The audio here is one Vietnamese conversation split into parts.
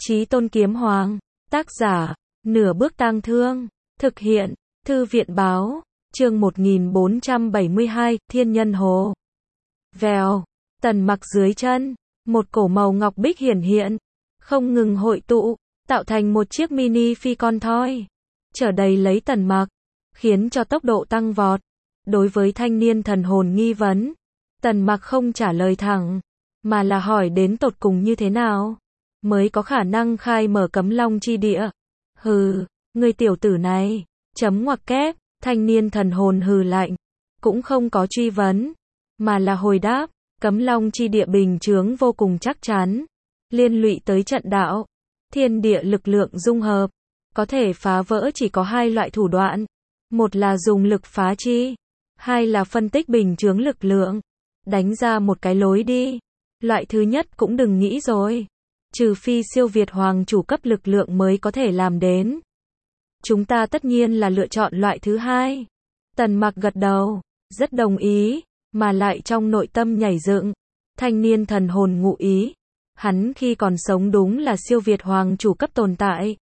Chí Tôn Kiếm Hoàng. Tác giả, Nửa Bước Tang Thương. Thực hiện, Thư viện Báo. Chương 1472, Thiên Nhân Hồ. Vèo, Tần Mặc dưới chân, một cổ màu ngọc bích hiển hiện, không ngừng hội tụ, tạo thành một chiếc mini phi con thoi, chở đầy lấy Tần Mặc, khiến cho tốc độ tăng vọt. Đối với thanh niên thần hồn nghi vấn, Tần Mặc không trả lời thẳng, mà là hỏi đến tột cùng như thế nào mới có khả năng khai mở Cấm Long chi địa. Hừ, ngươi tiểu tử này, chấm ngoặc kép, thanh niên thần hồn hừ lạnh, cũng không có truy vấn, mà là hồi đáp, Cấm Long chi địa bình chướng vô cùng chắc chắn, liên lụy tới trận đạo, thiên địa lực lượng dung hợp, có thể phá vỡ chỉ có hai loại thủ đoạn, một là dùng lực phá chi, hai là phân tích bình chướng lực lượng, đánh ra một cái lối đi. Loại thứ nhất cũng đừng nghĩ rồi, trừ phi siêu việt hoàng chủ cấp lực lượng mới có thể làm đến. Chúng ta tất nhiên là lựa chọn loại thứ hai. Tần Mặc gật đầu, rất đồng ý, mà lại trong nội tâm nhảy dựng. Thanh niên thần hồn ngụ ý, hắn khi còn sống đúng là siêu việt hoàng chủ cấp tồn tại.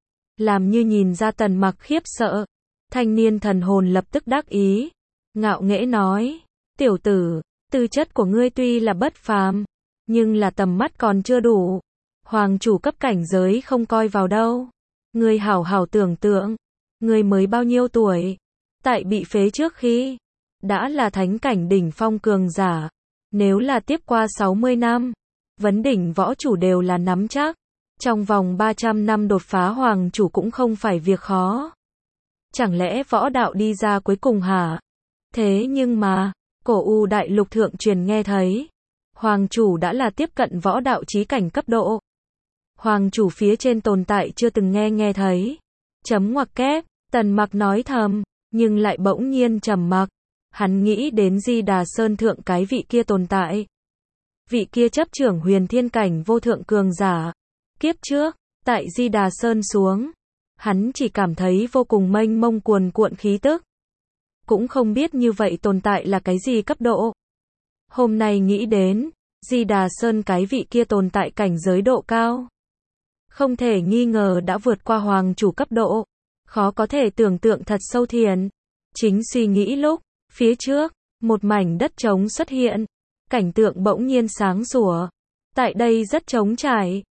Làm như nhìn ra Tần Mặc khiếp sợ, thanh niên thần hồn lập tức đắc ý, ngạo nghễ nói, tiểu tử, tư chất của ngươi tuy là bất phàm, nhưng là tầm mắt còn chưa đủ. Hoàng chủ cấp cảnh giới không coi vào đâu. Ngươi hảo hảo tưởng tượng, ngươi mới bao nhiêu tuổi? Tại bị phế trước khi đã là thánh cảnh đỉnh phong cường giả. Nếu là tiếp qua 60 năm, vấn đỉnh võ chủ đều là nắm chắc. Trong vòng 300 năm đột phá hoàng chủ cũng không phải việc khó. Chẳng lẽ võ đạo đi ra cuối cùng hả? Thế nhưng mà, cổ U đại lục thượng truyền nghe thấy, hoàng chủ đã là tiếp cận võ đạo chí cảnh cấp độ. Hoàng chủ phía trên tồn tại chưa từng nghe thấy. Chấm ngoặc kép, Tần Mặc nói thầm, nhưng lại bỗng nhiên trầm mặc. Hắn nghĩ đến Di Đà Sơn thượng cái vị kia tồn tại. Vị kia chấp trưởng huyền thiên cảnh vô thượng cường giả. Kiếp trước, tại Di Đà Sơn xuống, hắn chỉ cảm thấy vô cùng mênh mông cuồn cuộn khí tức. Cũng không biết như vậy tồn tại là cái gì cấp độ. Hôm nay nghĩ đến, Di Đà Sơn cái vị kia tồn tại cảnh giới độ cao. Không thể nghi ngờ đã vượt qua hoàng chủ cấp độ. Khó có thể tưởng tượng thật sâu thiền. Chính suy nghĩ lúc, phía trước, một mảnh đất trống xuất hiện. Cảnh tượng bỗng nhiên sáng sủa. Tại đây rất trống trải.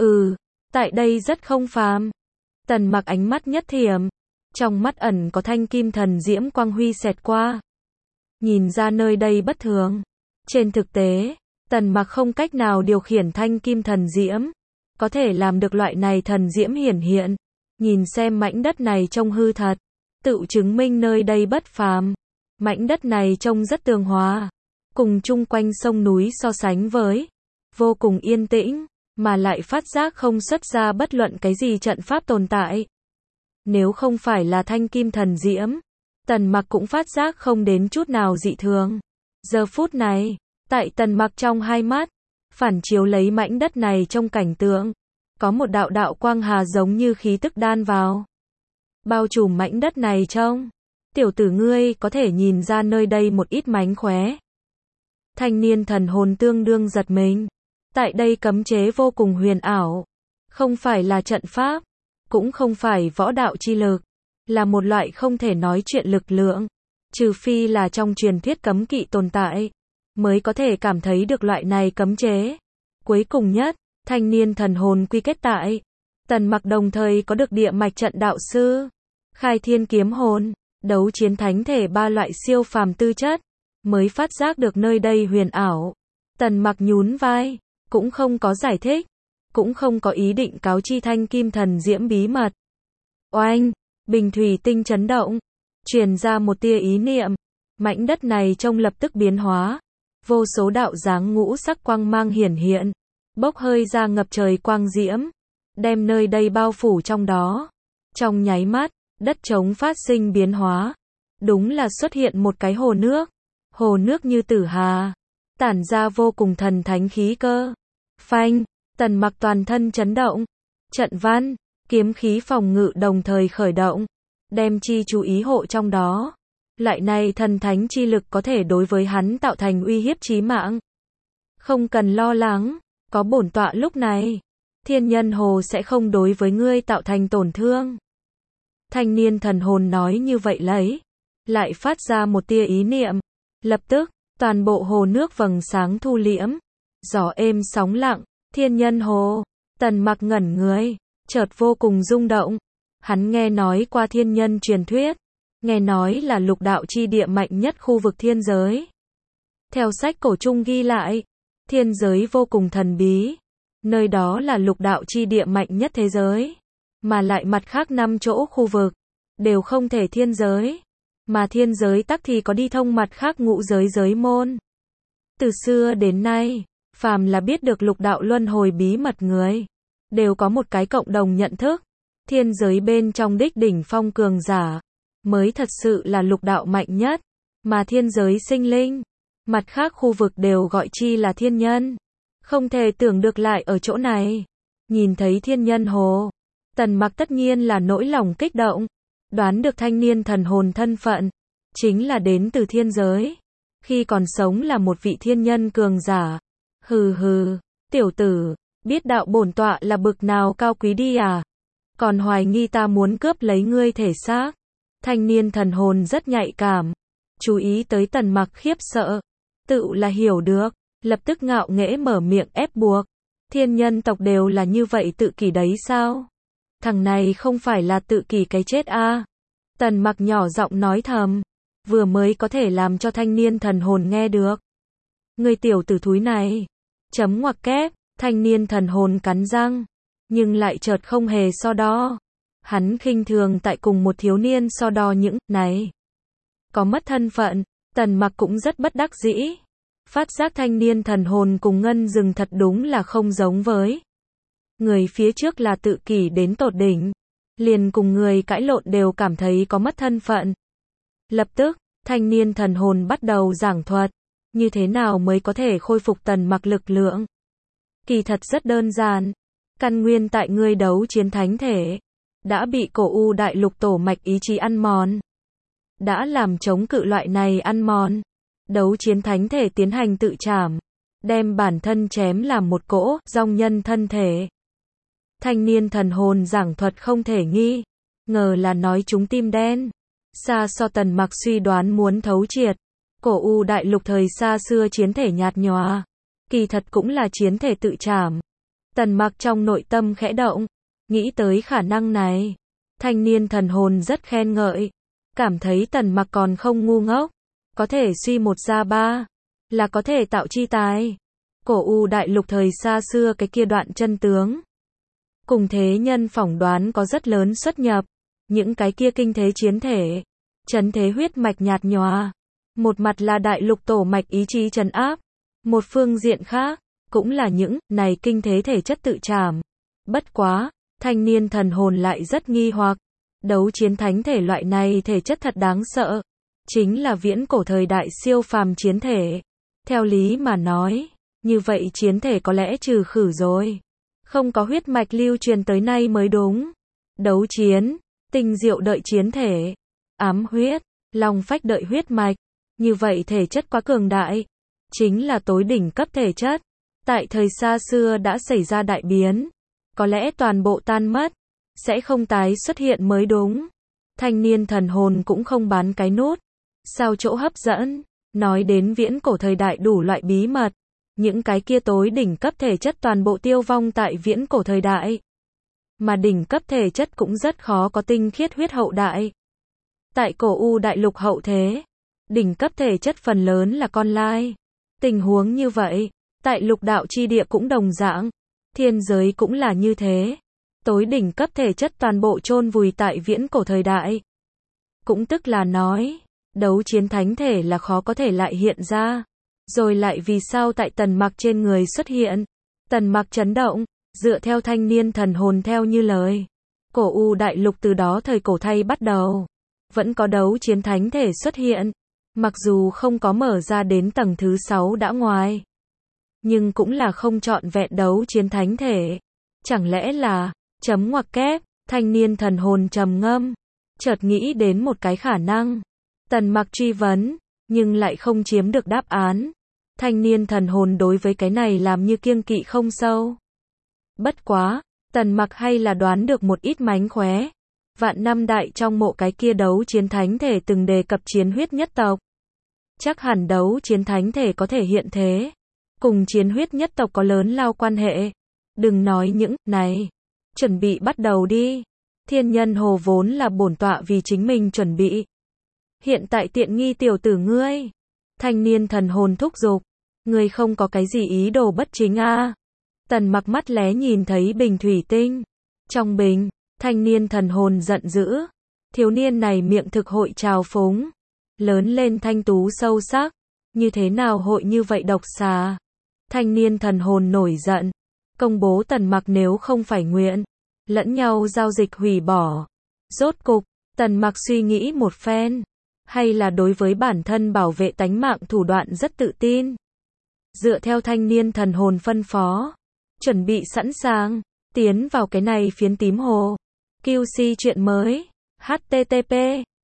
Tại đây rất không phàm. Tần Mặc ánh mắt nhất thiểm. Trong mắt ẩn có thanh kim thần diễm quang huy xẹt qua. Nhìn ra nơi đây bất thường. Trên thực tế, Tần Mặc không cách nào điều khiển thanh kim thần diễm. Có thể làm được loại này thần diễm hiển hiện. Nhìn xem mảnh đất này trông hư thật. Tự chứng minh nơi đây bất phàm. Mảnh đất này trông rất tường hòa. Cùng chung quanh sông núi so sánh với. Vô cùng yên tĩnh. Mà lại phát giác không xuất ra bất luận cái gì trận pháp tồn tại. Nếu không phải là thanh kim thần diễm, Tần Mặc cũng phát giác không đến chút nào dị thường. Giờ phút này, tại Tần Mặc trong hai mắt, phản chiếu lấy mảnh đất này trong cảnh tượng, có một đạo đạo quang hà giống như khí tức đan vào, bao trùm mảnh đất này trong. Tiểu tử ngươi có thể nhìn ra nơi đây một ít mánh khóe. Thanh niên thần hồn tương đương giật mình. Tại đây cấm chế vô cùng huyền ảo, không phải là trận pháp, cũng không phải võ đạo chi lực, là một loại không thể nói chuyện lực lượng, trừ phi là trong truyền thuyết cấm kỵ tồn tại, mới có thể cảm thấy được loại này cấm chế. Cuối cùng nhất, thanh niên thần hồn quy kết tại Tần Mặc đồng thời có được địa mạch trận đạo sư, khai thiên kiếm hồn, đấu chiến thánh thể ba loại siêu phàm tư chất, mới phát giác được nơi đây huyền ảo. Tần Mặc nhún vai, cũng không có giải thích, cũng không có ý định cáo chi thanh kim thần diễm bí mật. Oanh, bình thủy tinh chấn động, truyền ra một tia ý niệm, mảnh đất này trông lập tức biến hóa, vô số đạo dáng ngũ sắc quang mang hiển hiện, bốc hơi ra ngập trời quang diễm, đem nơi đây bao phủ trong đó. Trong nháy mắt, đất trống phát sinh biến hóa, đúng là xuất hiện một cái hồ nước như tử hà, tản ra vô cùng thần thánh khí cơ. Phanh, Tần Mặc toàn thân chấn động, trận văn, kiếm khí phòng ngự đồng thời khởi động, đem chi chú ý hộ trong đó. Lại này thần thánh chi lực có thể đối với hắn tạo thành uy hiếp chí mạng. Không cần lo lắng, có bổn tọa lúc này, Thiên nhân hồ sẽ không đối với ngươi tạo thành tổn thương. Thanh niên thần hồn nói như vậy lấy, lại phát ra một tia ý niệm. Lập tức, toàn bộ hồ nước vầng sáng thu liễm, gió êm sóng lặng, thiên nhân hồ. Tần Mặc ngẩn người, chợt vô cùng rung động. Hắn nghe nói qua thiên nhân truyền thuyết, nghe nói là lục đạo chi địa mạnh nhất khu vực thiên giới. Theo sách cổ chung ghi lại, thiên giới vô cùng thần bí, nơi đó là lục đạo chi địa mạnh nhất thế giới, mà lại mặt khác 5 chỗ khu vực đều không thể thiên giới, mà thiên giới tắc thì có đi thông mặt khác ngũ giới giới môn. Từ xưa đến nay, phàm là biết được lục đạo luân hồi bí mật người, đều có một cái cộng đồng nhận thức, thiên giới bên trong đích đỉnh phong cường giả mới thật sự là lục đạo mạnh nhất, mà thiên giới sinh linh, mặt khác khu vực đều gọi chi là thiên nhân. Không thể tưởng được lại ở chỗ này, nhìn thấy thiên nhân hồ, Tần Mặc tất nhiên là nỗi lòng kích động, đoán được thanh niên thần hồn thân phận, chính là đến từ thiên giới, khi còn sống là một vị thiên nhân cường giả. Hừ hừ, tiểu tử, biết đạo bổn tọa là bực nào cao quý đi à? Còn hoài nghi ta muốn cướp lấy ngươi thể xác. Thanh niên thần hồn rất nhạy cảm, chú ý tới Tần Mặc khiếp sợ, tự là hiểu được, lập tức ngạo nghễ mở miệng ép buộc. Thiên nhân tộc đều là như vậy tự kỷ đấy sao? Thằng này không phải là tự kỷ cái chết à? Tần Mặc nhỏ giọng nói thầm, vừa mới có thể làm cho thanh niên thần hồn nghe được. Người tiểu tử thúi này, chấm ngoặc kép, thanh niên thần hồn cắn răng, nhưng lại chợt không hề so đo. Hắn khinh thường tại cùng một thiếu niên so đo những này. Có mất thân phận, Tần Mặc cũng rất bất đắc dĩ. Phát giác thanh niên thần hồn cùng ngân rừng thật đúng là không giống với. Người phía trước là tự kỷ đến tột đỉnh, liền cùng người cãi lộn đều cảm thấy có mất thân phận. Lập tức, thanh niên thần hồn bắt đầu giảng thuật, như thế nào mới có thể khôi phục Tần Mặc lực lượng. Kỳ thật rất đơn giản, căn nguyên tại ngươi đấu chiến thánh thể, đã bị cổ u đại lục tổ mạch ý chí ăn mòn. Đã làm chống cự loại này ăn mòn, đấu chiến thánh thể tiến hành tự trảm, đem bản thân chém làm một cỗ dòng nhân thân thể. Thanh niên thần hồn giảng thuật không thể nghi ngờ là nói trúng tim đen. Xa so Tần Mặc suy đoán muốn thấu triệt, cổ u đại lục thời xa xưa chiến thể nhạt nhòa, kỳ thật cũng là chiến thể tự trảm. Tần Mặc trong nội tâm khẽ động, nghĩ tới khả năng này. Thanh niên thần hồn rất khen ngợi, cảm thấy Tần Mặc còn không ngu ngốc, có thể suy một ra ba, là có thể tạo chi tài. Cổ u đại lục thời xa xưa cái kia đoạn chân tướng, cùng thế nhân phỏng đoán có rất lớn xuất nhập. Những cái kia kinh thế chiến thể, chấn thế huyết mạch nhạt nhòa, một mặt là đại lục tổ mạch ý chí trấn áp, một phương diện khác cũng là những này kinh thế thể chất tự trảm. Bất quá, thanh niên thần hồn lại rất nghi hoặc, đấu chiến thánh thể loại này thể chất thật đáng sợ, chính là viễn cổ thời đại siêu phàm chiến thể. Theo lý mà nói, như vậy chiến thể có lẽ trừ khử rồi, không có huyết mạch lưu truyền tới nay mới đúng. Đấu chiến, tinh diệu đợi chiến thể, ám huyết, long phách đợi huyết mạch, như vậy thể chất quá cường đại, chính là tối đỉnh cấp thể chất. Tại thời xa xưa đã xảy ra đại biến, có lẽ toàn bộ tan mất, sẽ không tái xuất hiện mới đúng. Thanh niên thần hồn cũng không bán cái nút, sao chỗ hấp dẫn, nói đến viễn cổ thời đại đủ loại bí mật, những cái kia tối đỉnh cấp thể chất toàn bộ tiêu vong tại viễn cổ thời đại. Mà đỉnh cấp thể chất cũng rất khó có tinh khiết huyết hậu đại. Tại cổ u đại lục hậu thế, đỉnh cấp thể chất phần lớn là con lai. Tình huống như vậy, tại lục đạo chi địa cũng đồng dạng, thiên giới cũng là như thế. Tối đỉnh cấp thể chất toàn bộ chôn vùi tại viễn cổ thời đại. Cũng tức là nói, đấu chiến thánh thể là khó có thể lại hiện ra. Rồi lại vì sao tại Tần Mặc trên người xuất hiện? Tần Mặc chấn động, dựa theo thanh niên thần hồn theo như lời. Cổ u đại lục từ đó thời cổ thay bắt đầu, vẫn có đấu chiến thánh thể xuất hiện. Mặc dù không có mở ra đến tầng thứ 6 đã ngoài, nhưng cũng là không trọn vẹn đấu chiến thánh thể. Chẳng lẽ là, chấm ngoặc kép, thanh niên thần hồn trầm ngâm, chợt nghĩ đến một cái khả năng. Tần Mặc truy vấn, nhưng lại không chiếm được đáp án. Thanh niên thần hồn đối với cái này làm như kiêng kỵ không sâu. Bất quá, Tần Mặc hay là đoán được một ít mánh khóe. Vạn năm đại trong mộ cái kia đấu chiến thánh thể từng đề cập chiến huyết nhất tộc. Chắc hẳn đấu chiến thánh thể có thể hiện thế. Cùng chiến huyết nhất tộc có lớn lao quan hệ. Đừng nói những này. Chuẩn bị bắt đầu đi. Thiên nhân hồ vốn là bổn tọa vì chính mình chuẩn bị. Hiện tại tiện nghi tiểu tử ngươi. Thanh niên thần hồn thúc giục. Ngươi không có cái gì ý đồ bất chính a? Tần Mặc mắt lé nhìn thấy bình thủy tinh. Trong bình, thanh niên thần hồn giận dữ. Thiếu niên này miệng thực hội trào phúng. Lớn lên thanh tú sâu sắc. Như thế nào hội như vậy độc xà? Thanh niên thần hồn nổi giận. Công bố Tần Mặc nếu không phải nguyện. Lẫn nhau giao dịch hủy bỏ. Rốt cục, Tần Mặc suy nghĩ một phen. Hay là đối với bản thân bảo vệ tánh mạng thủ đoạn rất tự tin. Dựa theo thanh niên thần hồn phân phó. Chuẩn bị sẵn sàng. Tiến vào cái này phiến tím hồ. QC chuyện mới. http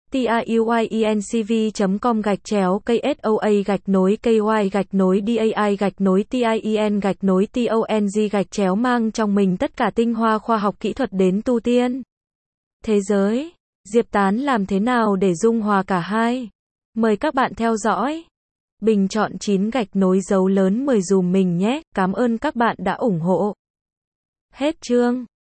tiuyencv.com/KSOA-KOI-DAI-TIEN-TONG mang trong mình tất cả tinh hoa khoa học kỹ thuật đến tu tiên. Thế giới, Diệp Tán làm thế nào để dung hòa cả hai? Mời các bạn theo dõi. Bình chọn 9 gạch nối dấu lớn 10 dùm mình nhé, cảm ơn các bạn đã ủng hộ. Hết chương.